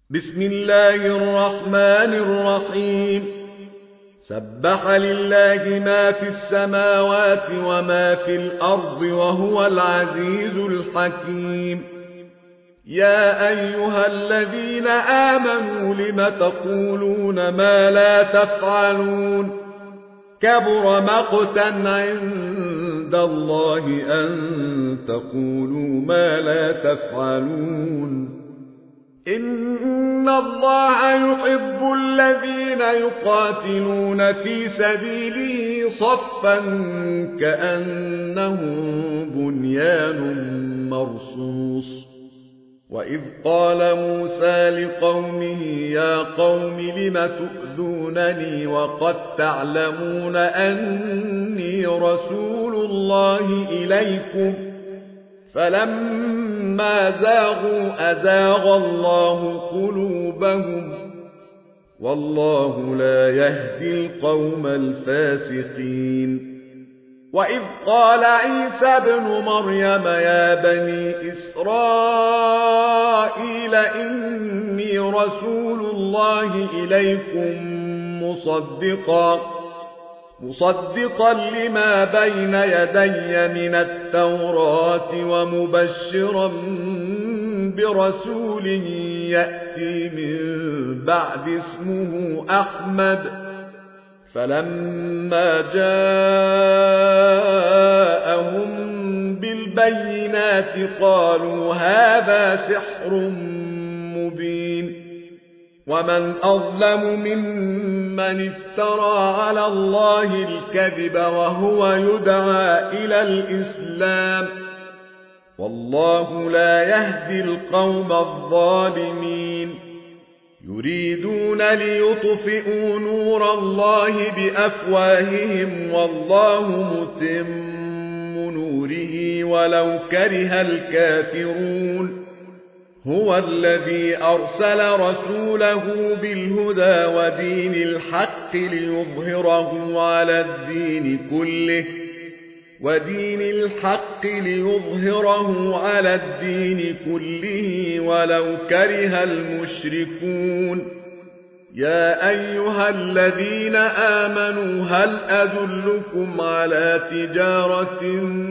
بسم الله الرحمن الرحيم سبح لله ما في السماوات وما في الأرض وهو العزيز الحكيم. يا أيها الذين آمنوا لم تقولون ما لا تفعلون كبر مقتا عند الله أن تقولوا ما لا تفعلون. إن الله يحب الذين يقاتلون في سبيله صفا كأنهم بنيان مرصوص. وإذ قال موسى لقومه يا قوم لم تؤذونني وقد تعلمون أني رسول الله إليكم فلما زاغوا أزاغ الله قلوبهم والله لا يهدي القوم الفاسقين. وإذ قال عيسى ابن مريم يا بني إسرائيل إني رسول الله إليكم مصدقا لما بين يدي من التوراة ومبشرا برسول يأتي من بعد اسمه أحمد. فلما جاءهم بالبينات قالوا هذا سحر مبين. ومن أظلم ممن افترى على الله الكذب وهو يدعى إلى الإسلام والله لا يهدي القوم الظالمين. يريدون ليطفئوا نور الله بأفواههم والله متم نوره ولو كره الكافرون. هو الذي أرسل رسوله بالهدى ودين الحق ليظهره على الدين كله ولو كره المشركون. يا أيها الذين آمنوا هل أدلكم على تجارة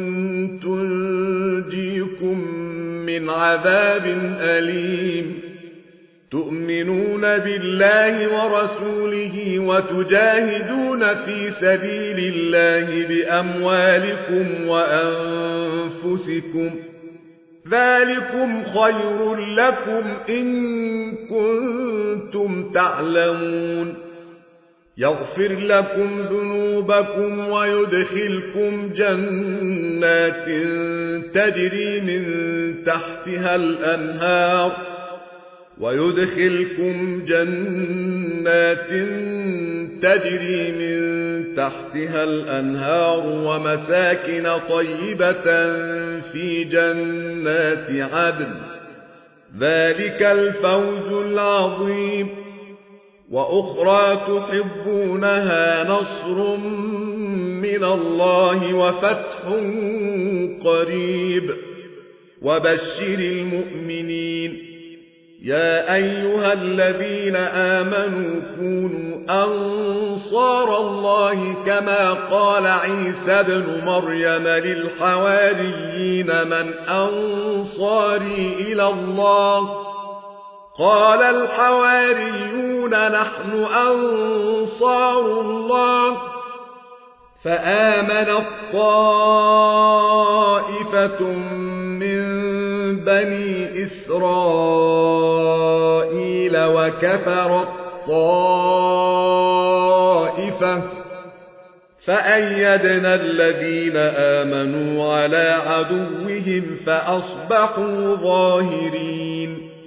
تنجيكم من عذاب أليم تؤمنون بالله ورسوله وتجاهدون في سبيل الله بأموالكم وأنفسكم ذلكم خير لكم إن كنتم تعلمون. يغفر لكم ذنوبكم ويدخلكم جنات تجري من تحتها الأنهار ومساكن طيبة في جنات عدن ذلك الفوز العظيم. وأخرى تحبونها نصر من الله وفتح قريب وبشر المؤمنين. يا أيها الذين آمنوا كونوا أنصار الله كما قال عيسى ابن مريم للحواريين من أنصاري إلى الله قال الحواريون نحن أنصار الله. فآمنت طائفة من بني إسرائيل وكفرت طائفة فأيدنا الذين آمنوا على عدوهم فأصبحوا ظاهرين.